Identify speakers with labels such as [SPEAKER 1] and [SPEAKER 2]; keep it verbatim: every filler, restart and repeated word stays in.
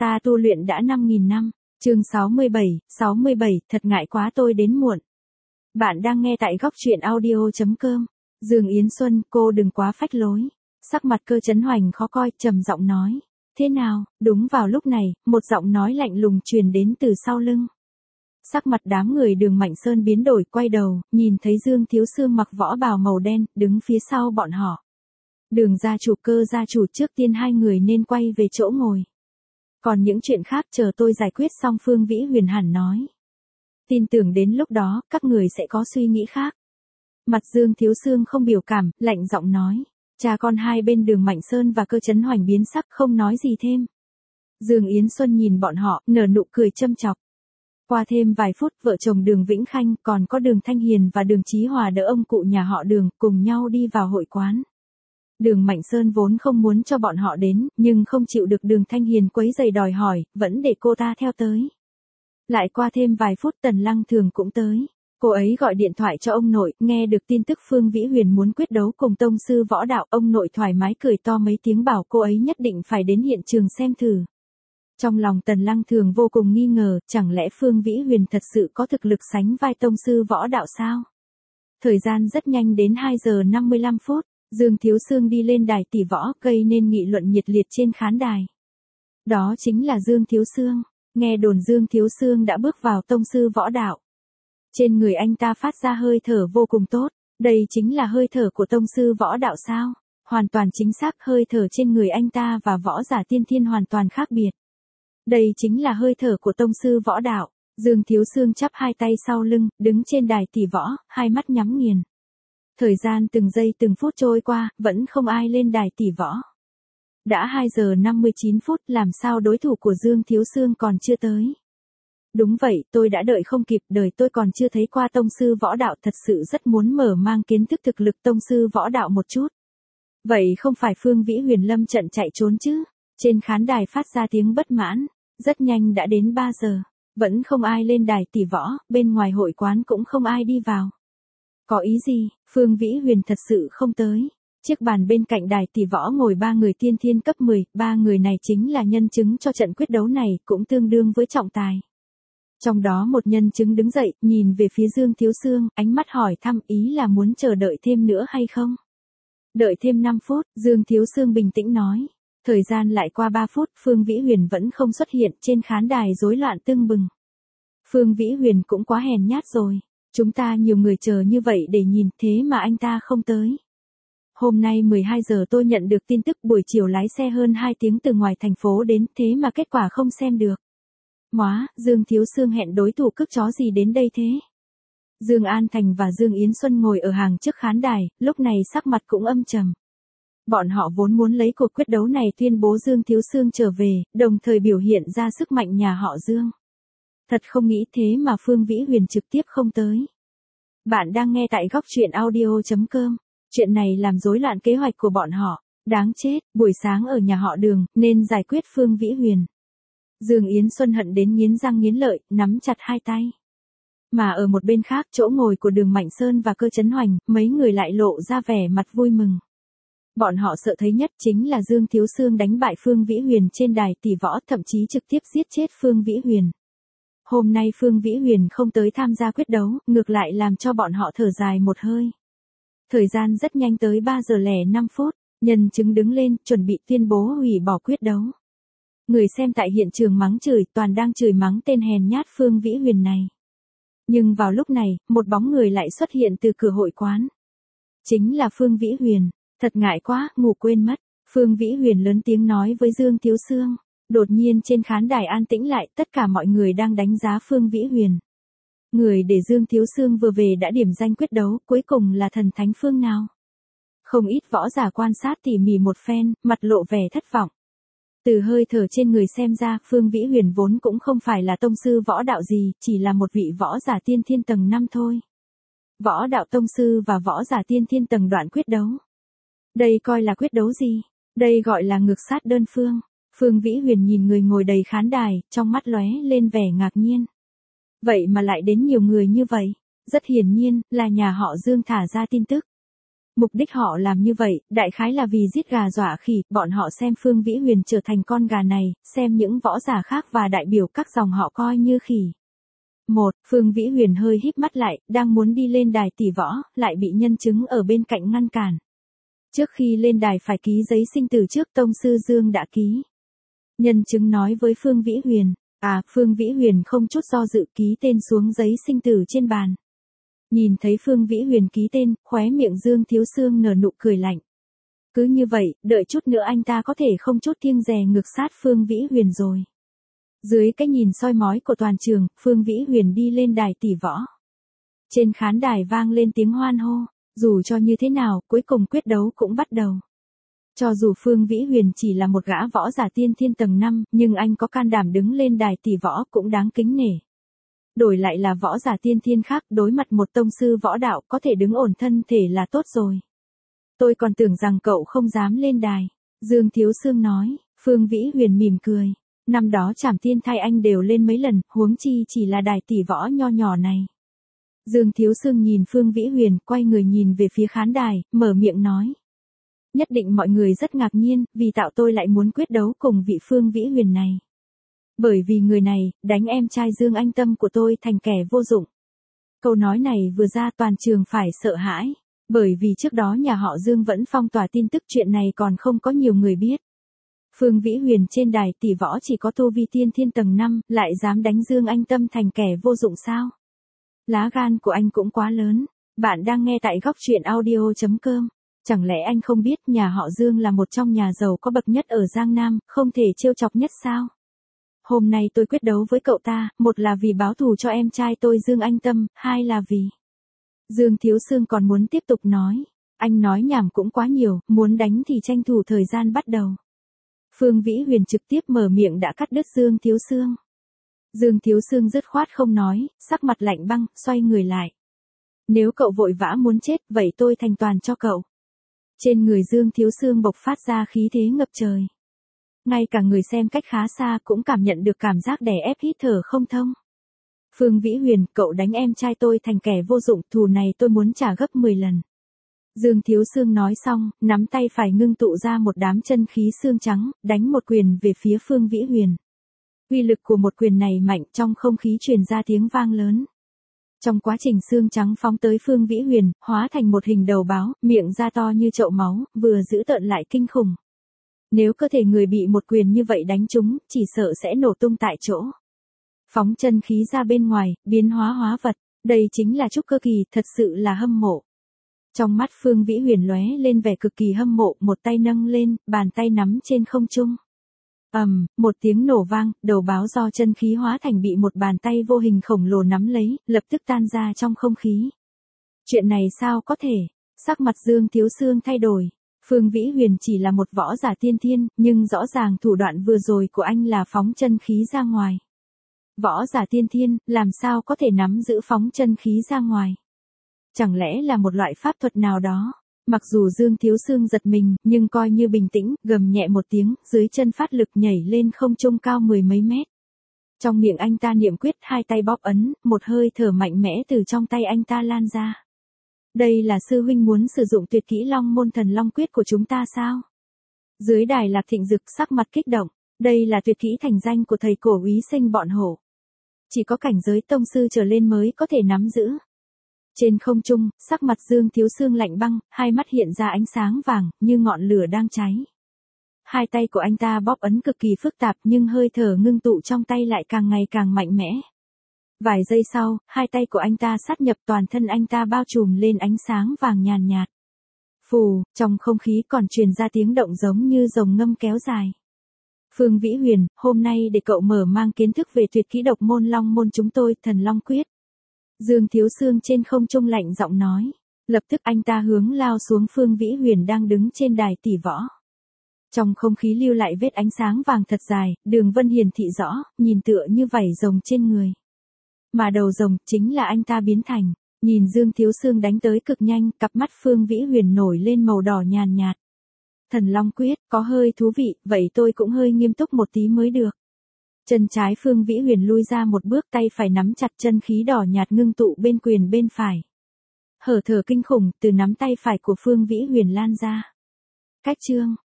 [SPEAKER 1] Ta tu luyện đã năm nghìn năm. Chương sáu mươi bảy, sáu mươi bảy, thật ngại quá tôi đến muộn. Bạn đang nghe tại góc truyện audio chấm com. Dương Yến Xuân, cô đừng quá phách lối. Sắc mặt Cơ Chấn Hoành khó coi, trầm giọng nói. Thế nào? Đúng vào lúc này, một giọng nói lạnh lùng truyền đến từ sau lưng. Sắc mặt đám người Đường Mạnh Sơn biến đổi, quay đầu, nhìn thấy Dương Thiếu Sương mặc võ bào màu đen, đứng phía sau bọn họ. Đường gia chủ, Cơ gia chủ, trước tiên hai người nên quay về chỗ ngồi. Còn những chuyện khác chờ tôi giải quyết xong, Phương Vĩ Huyền hẳn nói. Tin tưởng đến lúc đó, các người sẽ có suy nghĩ khác. Mặt Dương Thiếu Sương không biểu cảm, lạnh giọng nói. Cha con hai bên Đường Mạnh Sơn và Cơ Chấn Hoành biến sắc, không nói gì thêm. Dương Yến Xuân nhìn bọn họ, nở nụ cười châm chọc. Qua thêm vài phút, vợ chồng Đường Vĩnh Khanh, còn có Đường Thanh Hiền và Đường Chí Hòa đỡ ông cụ nhà họ Đường, cùng nhau đi vào hội quán. Đường Mạnh Sơn vốn không muốn cho bọn họ đến, nhưng không chịu được Đường Thanh Hiền quấy rầy đòi hỏi, vẫn để cô ta theo tới. Lại qua thêm vài phút, Tần Lăng Thường cũng tới. Cô ấy gọi điện thoại cho ông nội, nghe được tin tức Phương Vĩ Huyền muốn quyết đấu cùng tông sư võ đạo, ông nội thoải mái cười to mấy tiếng bảo cô ấy nhất định phải đến hiện trường xem thử. Trong lòng Tần Lăng Thường vô cùng nghi ngờ, chẳng lẽ Phương Vĩ Huyền thật sự có thực lực sánh vai tông sư võ đạo sao? Thời gian rất nhanh đến hai giờ năm mươi lăm phút. Dương Thiếu Sương đi lên đài tỷ võ, gây nên nghị luận nhiệt liệt trên khán đài. Đó chính là Dương Thiếu Sương. Nghe đồn Dương Thiếu Sương đã bước vào tông sư võ đạo. Trên người anh ta phát ra hơi thở vô cùng tốt. Đây chính là hơi thở của tông sư võ đạo sao? Hoàn toàn chính xác, hơi thở trên người anh ta và võ giả tiên thiên hoàn toàn khác biệt. Đây chính là hơi thở của tông sư võ đạo. Dương Thiếu Sương chắp hai tay sau lưng, đứng trên đài tỷ võ, hai mắt nhắm nghiền. Thời gian từng giây từng phút trôi qua, vẫn không ai lên đài tỷ võ. Đã hai giờ năm mươi chín phút, làm sao đối thủ của Dương Thiếu Sương còn chưa tới. Đúng vậy, tôi đã đợi không kịp, đời tôi còn chưa thấy qua tông sư võ đạo, thật sự rất muốn mở mang kiến thức thực lực tông sư võ đạo một chút. Vậy không phải Phương Vĩ Huyền lâm trận chạy trốn chứ? Trên khán đài phát ra tiếng bất mãn. Rất nhanh đã đến ba giờ, vẫn không ai lên đài tỷ võ, bên ngoài hội quán cũng không ai đi vào. Có ý gì? Phương Vĩ Huyền thật sự không tới. Chiếc bàn bên cạnh đài tỷ võ ngồi ba người tiên thiên cấp mười, ba người này chính là nhân chứng cho trận quyết đấu này, cũng tương đương với trọng tài. Trong đó một nhân chứng đứng dậy, nhìn về phía Dương Thiếu Sương, ánh mắt hỏi thăm, ý là muốn chờ đợi thêm nữa hay không? Đợi thêm năm phút, Dương Thiếu Sương bình tĩnh nói. Thời gian lại qua ba phút, Phương Vĩ Huyền vẫn không xuất hiện, trên khán đài rối loạn tưng bừng. Phương Vĩ Huyền cũng quá hèn nhát rồi. Chúng ta nhiều người chờ như vậy để nhìn, thế mà anh ta không tới. Hôm nay mười hai giờ tôi nhận được tin tức buổi chiều lái xe hơn hai tiếng từ ngoài thành phố đến, thế mà kết quả không xem được. Móa, Dương Thiếu Sương hẹn đối thủ cức chó gì đến đây thế? Dương An Thành và Dương Yến Xuân ngồi ở hàng trước khán đài, lúc này sắc mặt cũng âm trầm. Bọn họ vốn muốn lấy cuộc quyết đấu này tuyên bố Dương Thiếu Sương trở về, đồng thời biểu hiện ra sức mạnh nhà họ Dương. Thật không nghĩ thế mà Phương Vĩ Huyền trực tiếp không tới. Bạn đang nghe tại góc truyện audio chấm com. Chuyện này làm rối loạn kế hoạch của bọn họ. Đáng chết, buổi sáng ở nhà họ Đường, nên giải quyết Phương Vĩ Huyền. Dương Yến Xuân hận đến nghiến răng nghiến lợi, nắm chặt hai tay. Mà ở một bên khác, chỗ ngồi của Đường Mạnh Sơn và Cơ Chấn Hoành, mấy người lại lộ ra vẻ mặt vui mừng. Bọn họ sợ thấy nhất chính là Dương Thiếu Sương đánh bại Phương Vĩ Huyền trên đài tỷ võ, thậm chí trực tiếp giết chết Phương Vĩ Huyền. Hôm nay Phương Vĩ Huyền không tới tham gia quyết đấu, ngược lại làm cho bọn họ thở dài một hơi. Thời gian rất nhanh tới ba giờ lẻ năm phút, nhân chứng đứng lên, chuẩn bị tuyên bố hủy bỏ quyết đấu. Người xem tại hiện trường mắng chửi, toàn đang chửi mắng tên hèn nhát Phương Vĩ Huyền này. Nhưng vào lúc này, một bóng người lại xuất hiện từ cửa hội quán. Chính là Phương Vĩ Huyền. Thật ngại quá, ngủ quên mất. Phương Vĩ Huyền lớn tiếng nói với Dương Thiếu Sương. Đột nhiên trên khán đài an tĩnh lại, tất cả mọi người đang đánh giá Phương Vĩ Huyền. Người để Dương Thiếu Sương vừa về đã điểm danh quyết đấu, cuối cùng là thần thánh phương nào? Không ít võ giả quan sát tỉ mỉ một phen, mặt lộ vẻ thất vọng. Từ hơi thở trên người xem ra, Phương Vĩ Huyền vốn cũng không phải là tông sư võ đạo gì, chỉ là một vị võ giả tiên thiên tầng năm thôi. Võ đạo tông sư và võ giả tiên thiên tầng đoạn quyết đấu. Đây coi là quyết đấu gì? Đây gọi là ngược sát đơn phương. Phương Vĩ Huyền nhìn người ngồi đầy khán đài, trong mắt lóe lên vẻ ngạc nhiên. Vậy mà lại đến nhiều người như vậy. Rất hiển nhiên, là nhà họ Dương thả ra tin tức. Mục đích họ làm như vậy, đại khái là vì giết gà dọa khỉ, bọn họ xem Phương Vĩ Huyền trở thành con gà này, xem những võ giả khác và đại biểu các dòng họ coi như khỉ. Một, Phương Vĩ Huyền hơi híp mắt lại, đang muốn đi lên đài tỷ võ, lại bị nhân chứng ở bên cạnh ngăn cản. Trước khi lên đài phải ký giấy sinh tử trước, tông sư Dương đã ký. Nhân chứng nói với Phương Vĩ Huyền, à, Phương Vĩ Huyền không chút do dự ký tên xuống giấy sinh tử trên bàn. Nhìn thấy Phương Vĩ Huyền ký tên, khóe miệng Dương Thiếu Sương nở nụ cười lạnh. Cứ như vậy, đợi chút nữa anh ta có thể không chút kiêng dè ngược sát Phương Vĩ Huyền rồi. Dưới cái nhìn soi mói của toàn trường, Phương Vĩ Huyền đi lên đài tỷ võ. Trên khán đài vang lên tiếng hoan hô, dù cho như thế nào, cuối cùng quyết đấu cũng bắt đầu. Cho dù Phương Vĩ Huyền chỉ là một gã võ giả tiên thiên tầng năm, nhưng anh có can đảm đứng lên đài tỷ võ cũng đáng kính nể. Đổi lại là võ giả tiên thiên khác, đối mặt một tông sư võ đạo có thể đứng ổn thân thể là tốt rồi. Tôi còn tưởng rằng cậu không dám lên đài. Dương Thiếu Sương nói. Phương Vĩ Huyền mỉm cười. Năm đó Trảm Tiên Thai anh đều lên mấy lần, huống chi chỉ là đài tỷ võ nho nhỏ này. Dương Thiếu Sương nhìn Phương Vĩ Huyền, quay người nhìn về phía khán đài, mở miệng nói. Nhất định mọi người rất ngạc nhiên, vì tạo tôi lại muốn quyết đấu cùng vị Phương Vĩ Huyền này. Bởi vì người này, đánh em trai Dương Anh Tâm của tôi thành kẻ vô dụng. Câu nói này vừa ra toàn trường phải sợ hãi. Bởi vì trước đó nhà họ Dương vẫn phong tỏa tin tức, chuyện này còn không có nhiều người biết. Phương Vĩ Huyền trên đài tỷ võ chỉ có tu vi tiên thiên tầng năm, lại dám đánh Dương Anh Tâm thành kẻ vô dụng sao? Lá gan của anh cũng quá lớn. Bạn đang nghe tại góc truyện audio chấm com. Chẳng lẽ anh không biết nhà họ Dương là một trong nhà giàu có bậc nhất ở Giang Nam, không thể trêu chọc nhất sao? Hôm nay tôi quyết đấu với cậu ta, một là vì báo thù cho em trai tôi Dương Anh Tâm, hai là vì... Dương Thiếu Sương còn muốn tiếp tục nói. Anh nói nhảm cũng quá nhiều, muốn đánh thì tranh thủ thời gian bắt đầu. Phương Vĩ Huyền trực tiếp mở miệng đã cắt đứt Dương Thiếu Sương. Dương Thiếu Sương dứt khoát không nói, sắc mặt lạnh băng, xoay người lại. Nếu cậu vội vã muốn chết, vậy tôi thành toàn cho cậu. Trên người Dương Thiếu Sương bộc phát ra khí thế ngập trời. Ngay cả người xem cách khá xa cũng cảm nhận được cảm giác đè ép hít thở không thông. Phương Vĩ Huyền, cậu đánh em trai tôi thành kẻ vô dụng, thù này tôi muốn trả gấp mười lần. Dương Thiếu Sương nói xong, nắm tay phải ngưng tụ ra một đám chân khí xương trắng, đánh một quyền về phía Phương Vĩ Huyền. Uy lực của một quyền này mạnh, trong không khí truyền ra tiếng vang lớn. Trong quá trình xương trắng phóng tới Phương Vĩ Huyền, hóa thành một hình đầu báo, miệng ra to như chậu máu, vừa dữ tợn lại kinh khủng. Nếu cơ thể người bị một quyền như vậy đánh trúng, chỉ sợ sẽ nổ tung tại chỗ. Phóng chân khí ra bên ngoài, biến hóa hóa vật, đây chính là trúc cơ kỳ, thật sự là hâm mộ. Trong mắt Phương Vĩ Huyền lóe lên vẻ cực kỳ hâm mộ, một tay nâng lên, bàn tay nắm trên không trung. Ầm, um, một tiếng nổ vang, đầu báo do chân khí hóa thành bị một bàn tay vô hình khổng lồ nắm lấy, lập tức tan ra trong không khí. Chuyện này sao có thể? Sắc mặt Dương Thiếu Sương thay đổi. Phương Vĩ Huyền chỉ là một võ giả tiên thiên, nhưng rõ ràng thủ đoạn vừa rồi của anh là phóng chân khí ra ngoài. Võ giả tiên thiên, làm sao có thể nắm giữ phóng chân khí ra ngoài? Chẳng lẽ là một loại pháp thuật nào đó? Mặc dù Dương Thiếu Sương giật mình, nhưng coi như bình tĩnh, gầm nhẹ một tiếng, dưới chân phát lực nhảy lên không trung cao mười mấy mét. Trong miệng anh ta niệm quyết, hai tay bóp ấn, một hơi thở mạnh mẽ từ trong tay anh ta lan ra. Đây là sư huynh muốn sử dụng tuyệt kỹ Long Môn Thần Long Quyết của chúng ta sao? Dưới đài Lạc Thịnh Dực sắc mặt kích động, đây là tuyệt kỹ thành danh của thầy cổ úy sinh bọn hổ. Chỉ có cảnh giới tông sư trở lên mới có thể nắm giữ. Trên không trung, sắc mặt Dương Thiếu Sương lạnh băng, hai mắt hiện ra ánh sáng vàng, như ngọn lửa đang cháy. Hai tay của anh ta bóp ấn cực kỳ phức tạp nhưng hơi thở ngưng tụ trong tay lại càng ngày càng mạnh mẽ. Vài giây sau, hai tay của anh ta sát nhập, toàn thân anh ta bao trùm lên ánh sáng vàng nhàn nhạt. Phù, trong không khí còn truyền ra tiếng động giống như rồng ngâm kéo dài. Phương Vĩ Huyền, hôm nay để cậu mở mang kiến thức về tuyệt kỹ độc môn Long Môn chúng tôi, Thần Long Quyết. Dương Thiếu Sương trên không trung lạnh giọng nói. Lập tức anh ta hướng lao xuống Phương Vĩ Huyền đang đứng trên đài tỷ võ. Trong không khí lưu lại vết ánh sáng vàng thật dài, đường vân hiển thị rõ, nhìn tựa như vảy rồng trên người. Mà đầu rồng chính là anh ta biến thành. Nhìn Dương Thiếu Sương đánh tới cực nhanh, cặp mắt Phương Vĩ Huyền nổi lên màu đỏ nhàn nhạt. Thần Long Quyết, có hơi thú vị, vậy tôi cũng hơi nghiêm túc một tí mới được. Chân trái Phương Vĩ Huyền lui ra một bước, tay phải nắm chặt chân khí đỏ nhạt ngưng tụ bên quyền bên phải. Hở thở kinh khủng từ nắm tay phải của Phương Vĩ Huyền lan ra. Cách chương